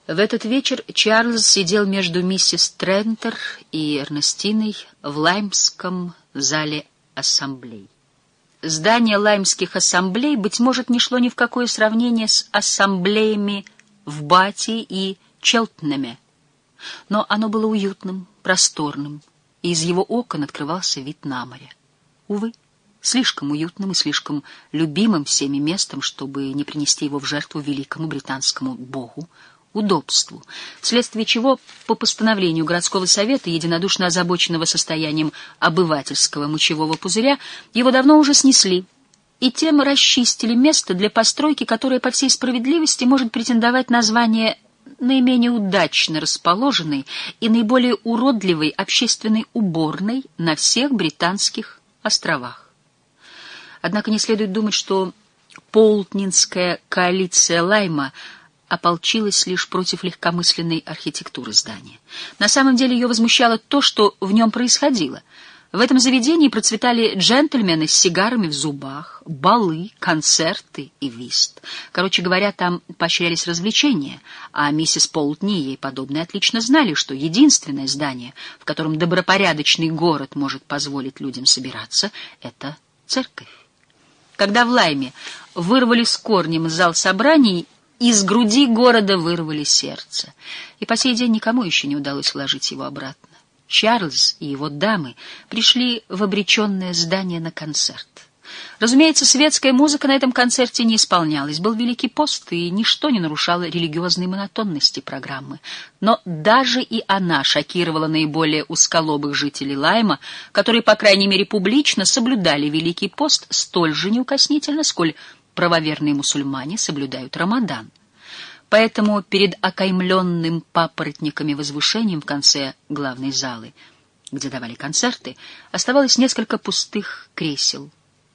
В этот вечер Чарльз сидел между миссис Трентер и Эрнестиной в Лаймском зале ассамблей. Здание Лаймских ассамблей, быть может, не шло ни в какое сравнение с ассамблеями в Бати и Челтнеме, но оно было уютным, просторным, и из его окон открывался вид на море. Увы, слишком уютным и слишком любимым всеми местом, чтобы не принести его в жертву великому британскому богу, удобству, вследствие чего, по постановлению городского совета, единодушно озабоченного состоянием обывательского мочевого пузыря, его давно уже снесли, и тем расчистили место для постройки, которая по всей справедливости может претендовать на звание наименее удачно расположенной и наиболее уродливой общественной уборной на всех британских островах. Однако не следует думать, что полтнинская коалиция Лайма ополчилась лишь против легкомысленной архитектуры здания. На самом деле ее возмущало то, что в нем происходило. В этом заведении процветали джентльмены с сигарами в зубах, балы, концерты и вист. Короче говоря, там поощрялись развлечения, а миссис Полтни и ей подобные отлично знали, что единственное здание, в котором добропорядочный город может позволить людям собираться, — это церковь. Когда в Лайме вырвали с корнем зал собраний, из груди города вырвали сердце, и по сей день никому еще не удалось вложить его обратно. Чарльз и его дамы пришли в обреченное здание на концерт. Разумеется, светская музыка на этом концерте не исполнялась. Был Великий пост, и ничто не нарушало религиозной монотонности программы. Но даже и она шокировала наиболее узколобых жителей Лайма, которые, по крайней мере, публично соблюдали Великий пост столь же неукоснительно, сколь правоверные мусульмане соблюдают Рамадан. Поэтому перед окаймленным папоротниками возвышением в конце главной залы, где давали концерты, оставалось несколько пустых кресел.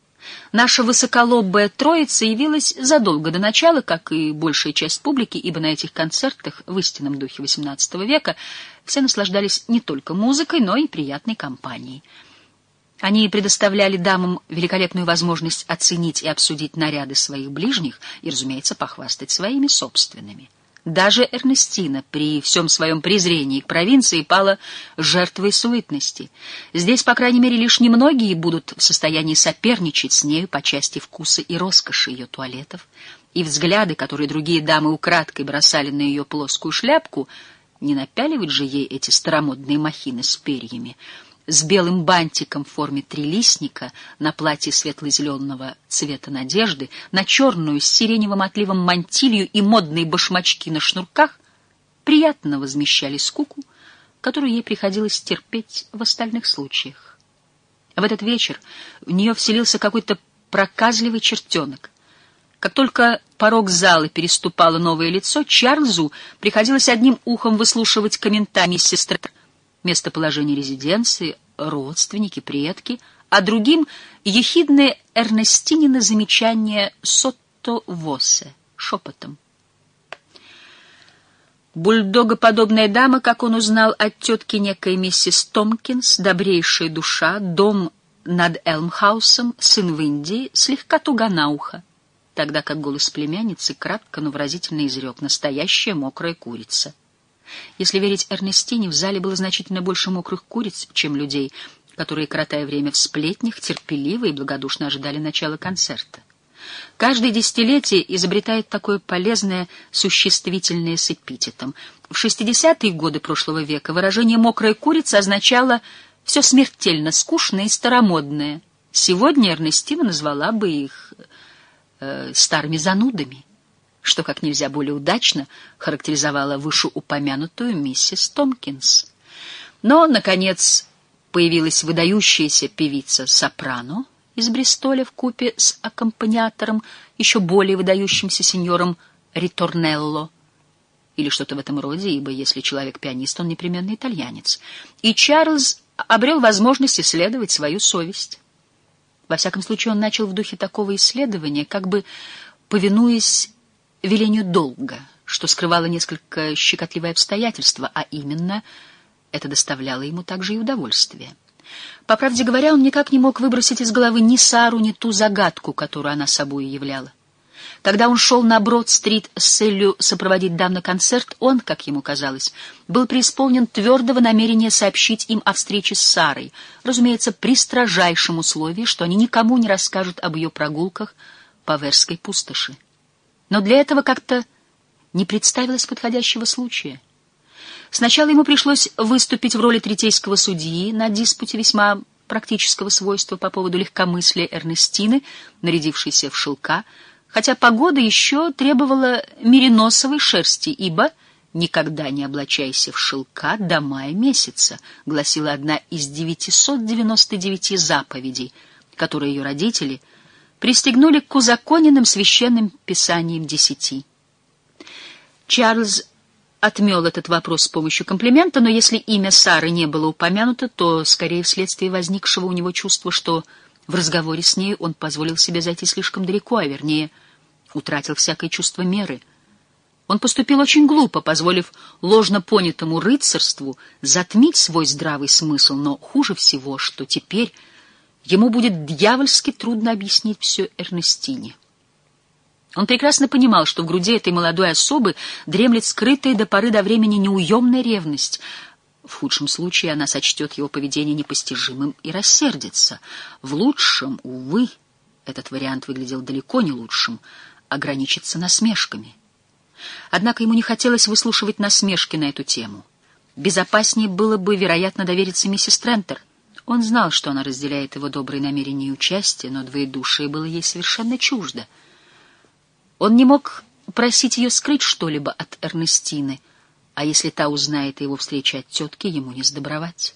Наша высоколобая троица явилась задолго до начала, как и большая часть публики, ибо на этих концертах в истинном духе XVIII века все наслаждались не только музыкой, но и приятной компанией. Они предоставляли дамам великолепную возможность оценить и обсудить наряды своих ближних и, разумеется, похвастать своими собственными. Даже Эрнестина при всем своем презрении к провинции пала жертвой суетности. Здесь, по крайней мере, лишь немногие будут в состоянии соперничать с нею по части вкуса и роскоши ее туалетов, и взгляды, которые другие дамы украдкой бросали на ее плоскую шляпку, не напяливать же ей эти старомодные махины с перьями, с белым бантиком в форме трилистника, на платье светло-зеленого цвета надежды, на черную с сиреневым отливом мантилью и модные башмачки на шнурках, приятно возмещали скуку, которую ей приходилось терпеть в остальных случаях. В этот вечер в нее вселился какой-то проказливый чертенок. Как только порог зала переступало новое лицо, Чарльзу приходилось одним ухом выслушивать комментарии миссис Трентер, местоположение резиденции, родственники, предки, а другим — ехидное Эрнестинина замечание «сотто восе» шепотом. Бульдогоподобная дама, как он узнал от тетки некой миссис Томпкинс, добрейшая душа, дом над Элмхаусом, сын в Индии, слегка туга на ухо, тогда как голос племянницы кратко, но выразительно изрек: настоящая мокрая курица. Если верить Эрнестине, в зале было значительно больше мокрых куриц, чем людей, которые, коротая время в сплетнях, терпеливо и благодушно ожидали начала концерта. Каждое десятилетие изобретает такое полезное существительное с эпитетом. В 60-е годы прошлого века выражение «мокрая курица» означало все смертельно скучное и старомодное. Сегодня Эрнестина назвала бы их старыми занудами, что как нельзя более удачно характеризовала вышеупомянутую миссис Томпкинс. Но, наконец, появилась выдающаяся певица-сопрано из Бристоля вкупе с аккомпаниатором, еще более выдающимся сеньором Риторнелло, или что-то в этом роде, ибо если человек пианист, он непременно итальянец. И Чарльз обрел возможность исследовать свою совесть. Во всяком случае, он начал в духе такого исследования, как бы повинуясь велению долга, что скрывало несколько щекотливое обстоятельство, а именно, это доставляло ему также и удовольствие. По правде говоря, он никак не мог выбросить из головы ни Сару, ни ту загадку, которую она собой являла. Когда он шел на Брод-стрит с целью сопроводить дам на концерт, он, как ему казалось, был преисполнен твердого намерения сообщить им о встрече с Сарой, разумеется, при строжайшем условии, что они никому не расскажут об ее прогулках по Верской пустоши. Но для этого как-то не представилось подходящего случая. Сначала ему пришлось выступить в роли третейского судьи на диспуте весьма практического свойства по поводу легкомыслия Эрнестины, нарядившейся в шелка, хотя погода еще требовала мериносовой шерсти, ибо «никогда не облачайся в шелка до мая месяца», гласила одна из 999 заповедей, которые ее родители пристегнули к узаконенным священным писаниям 10. Чарльз отмел этот вопрос с помощью комплимента, но если имя Сары не было упомянуто, то скорее вследствие возникшего у него чувства, что в разговоре с ней он позволил себе зайти слишком далеко, а вернее, утратил всякое чувство меры. Он поступил очень глупо, позволив ложно понятому рыцарству затмить свой здравый смысл, но хуже всего, что теперь ему будет дьявольски трудно объяснить все Эрнестине. Он прекрасно понимал, что в груди этой молодой особы дремлет скрытая до поры до времени неуемная ревность. В худшем случае она сочтет его поведение непостижимым и рассердится. В лучшем, увы, этот вариант выглядел далеко не лучшим, ограничится насмешками. Однако ему не хотелось выслушивать насмешки на эту тему. Безопаснее было бы, вероятно, довериться миссис Трентер. Он знал, что она разделяет его добрые намерения и участие, но двоедушие было ей совершенно чуждо. Он не мог просить ее скрыть что-либо от Эрнестины, а если та узнает о его встрече от тетки, ему не сдобровать.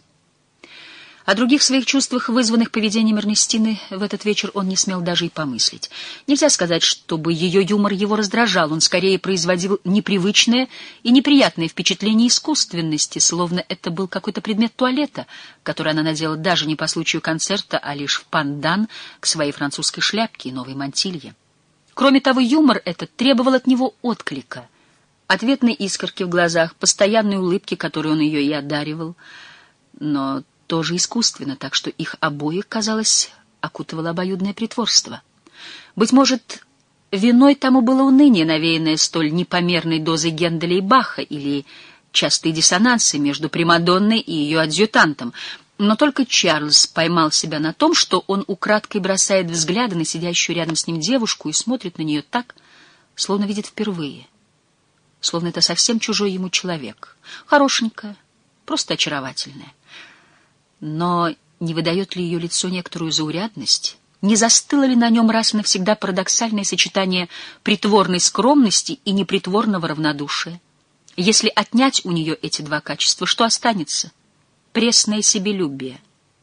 О других своих чувствах, вызванных поведением Эрнестины, в этот вечер он не смел даже и помыслить. Нельзя сказать, чтобы ее юмор его раздражал, он скорее производил непривычное и неприятное впечатление искусственности, словно это был какой-то предмет туалета, который она надела даже не по случаю концерта, а лишь в пандан к своей французской шляпке и новой мантилье. Кроме того, юмор этот требовал от него отклика, ответной искорки в глазах, постоянной улыбки, которой он ее и одаривал, но тоже искусственно, так что их обоих, казалось, окутывало обоюдное притворство. Быть может, виной тому было уныние, навеянное столь непомерной дозой Генделя и Баха, или частые диссонансы между примадонной и ее адъютантом, но только Чарльз поймал себя на том, что он украдкой бросает взгляды на сидящую рядом с ним девушку и смотрит на нее так, словно видит впервые, словно это совсем чужой ему человек, хорошенькая, просто очаровательная. Но не выдает ли ее лицо некоторую заурядность? Не застыло ли на нем раз и навсегда парадоксальное сочетание притворной скромности и непритворного равнодушия? Если отнять у нее эти два качества, что останется? Пресное себелюбие.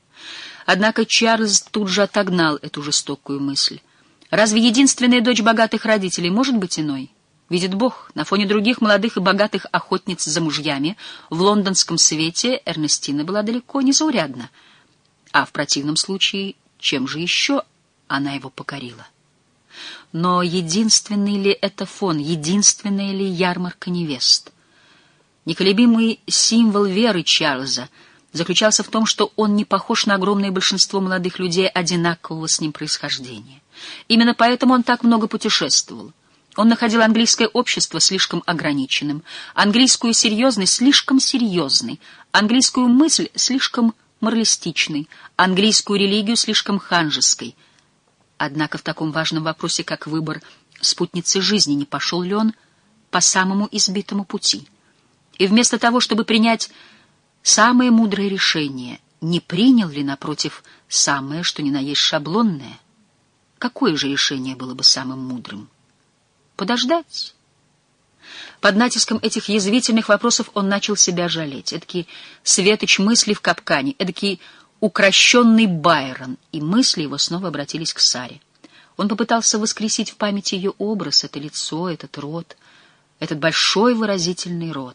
Однако Чарльз тут же отогнал эту жестокую мысль. Разве единственная дочь богатых родителей может быть иной? Видит Бог, на фоне других молодых и богатых охотниц за мужьями в лондонском свете Эрнестина была далеко не заурядна. А в противном случае, чем же еще она его покорила? Но единственный ли это фон, единственная ли ярмарка невест? Неколебимый символ веры Чарльза заключался в том, что он не похож на огромное большинство молодых людей одинакового с ним происхождения. Именно поэтому он так много путешествовал. Он находил английское общество слишком ограниченным, английскую серьезность слишком серьезной, английскую мысль слишком моралистичной, английскую религию слишком ханжеской. Однако в таком важном вопросе, как выбор спутницы жизни, не пошел ли он по самому избитому пути? И вместо того, чтобы принять самое мудрое решение, не принял ли, напротив, самое, что ни на есть шаблонное? Какое же решение было бы самым мудрым? Подождать? Под натиском этих язвительных вопросов он начал себя жалеть. Эдакий светоч мысли в капкане, эдакий укращенный Байрон, и мысли его снова обратились к Саре. Он попытался воскресить в памяти ее образ, это лицо, этот рот, этот большой выразительный рот.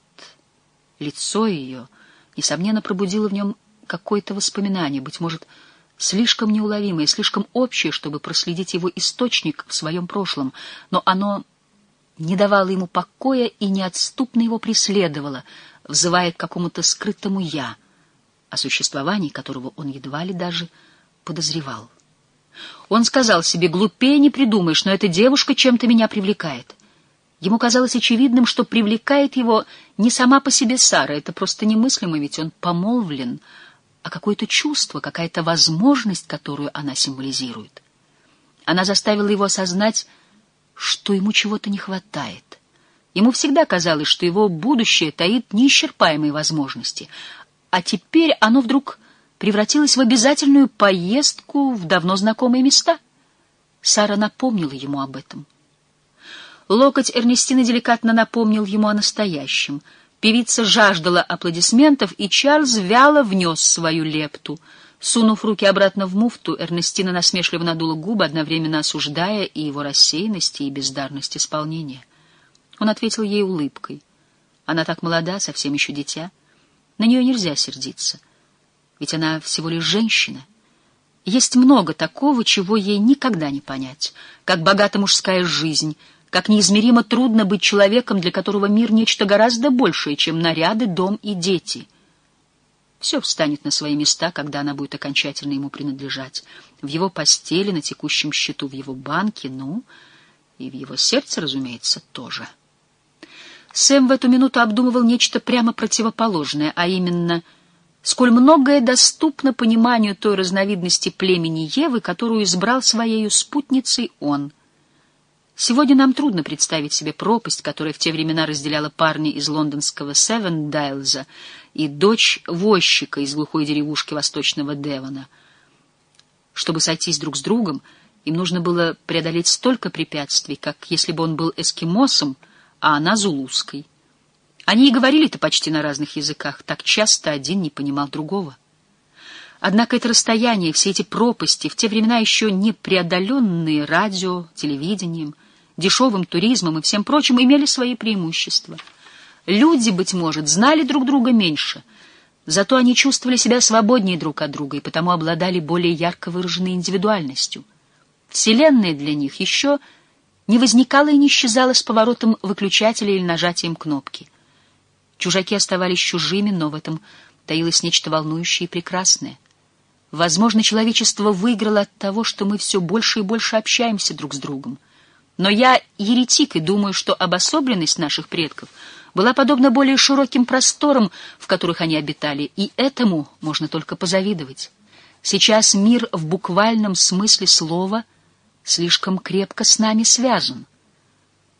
Лицо ее, несомненно, пробудило в нем какое-то воспоминание, быть может, слишком неуловимое, слишком общее, чтобы проследить его источник в своем прошлом, но оно не давало ему покоя и неотступно его преследовало, взывая к какому-то скрытому «я», о существовании которого он едва ли даже подозревал. Он сказал себе: глупее не придумаешь, но эта девушка чем-то меня привлекает. Ему казалось очевидным, что привлекает его не сама по себе Сара, это просто немыслимо, ведь он помолвлен, а какое-то чувство, какая-то возможность, которую она символизирует. Она заставила его осознать, что ему чего-то не хватает. Ему всегда казалось, что его будущее таит неисчерпаемые возможности, а теперь оно вдруг превратилось в обязательную поездку в давно знакомые места. Сара напомнила ему об этом. Локоть Эрнестины деликатно напомнил ему о настоящем. Певица жаждала аплодисментов, и Чарльз вяло внес свою лепту. Сунув руки обратно в муфту, Эрнестина насмешливо надула губы, одновременно осуждая и его рассеянность, и бездарность исполнения. Он ответил ей улыбкой. Она так молода, совсем еще дитя. На нее нельзя сердиться, ведь она всего лишь женщина. Есть много такого, чего ей никогда не понять, как богата мужская жизнь, как неизмеримо трудно быть человеком, для которого мир — нечто гораздо большее, чем наряды, дом и дети. Все встанет на свои места, когда она будет окончательно ему принадлежать. В его постели, на текущем счету в его банке, ну, и в его сердце, разумеется, тоже. Сэм в эту минуту обдумывал нечто прямо противоположное, а именно, сколь многое доступно пониманию той разновидности племени Евы, которую избрал своею спутницей он. Сегодня нам трудно представить себе пропасть, которая в те времена разделяла парня из лондонского Севендайлза и дочь возчика из глухой деревушки восточного Девона. Чтобы сойтись друг с другом, им нужно было преодолеть столько препятствий, как если бы он был эскимосом, а она зулузской. Они и говорили-то почти на разных языках, так часто один не понимал другого. Однако это расстояние, все эти пропасти, в те времена еще не преодоленные радио, телевидением, дешевым туризмом и всем прочим, имели свои преимущества. Люди, быть может, знали друг друга меньше, зато они чувствовали себя свободнее друг от друга и потому обладали более ярко выраженной индивидуальностью. Вселенная для них еще не возникала и не исчезала с поворотом выключателя или нажатием кнопки. Чужаки оставались чужими, но в этом таилось нечто волнующее и прекрасное. Возможно, человечество выиграло от того, что мы все больше и больше общаемся друг с другом. Но я еретик и думаю, что обособленность наших предков была подобна более широким просторам, в которых они обитали, и этому можно только позавидовать. Сейчас мир в буквальном смысле слова слишком крепко с нами связан.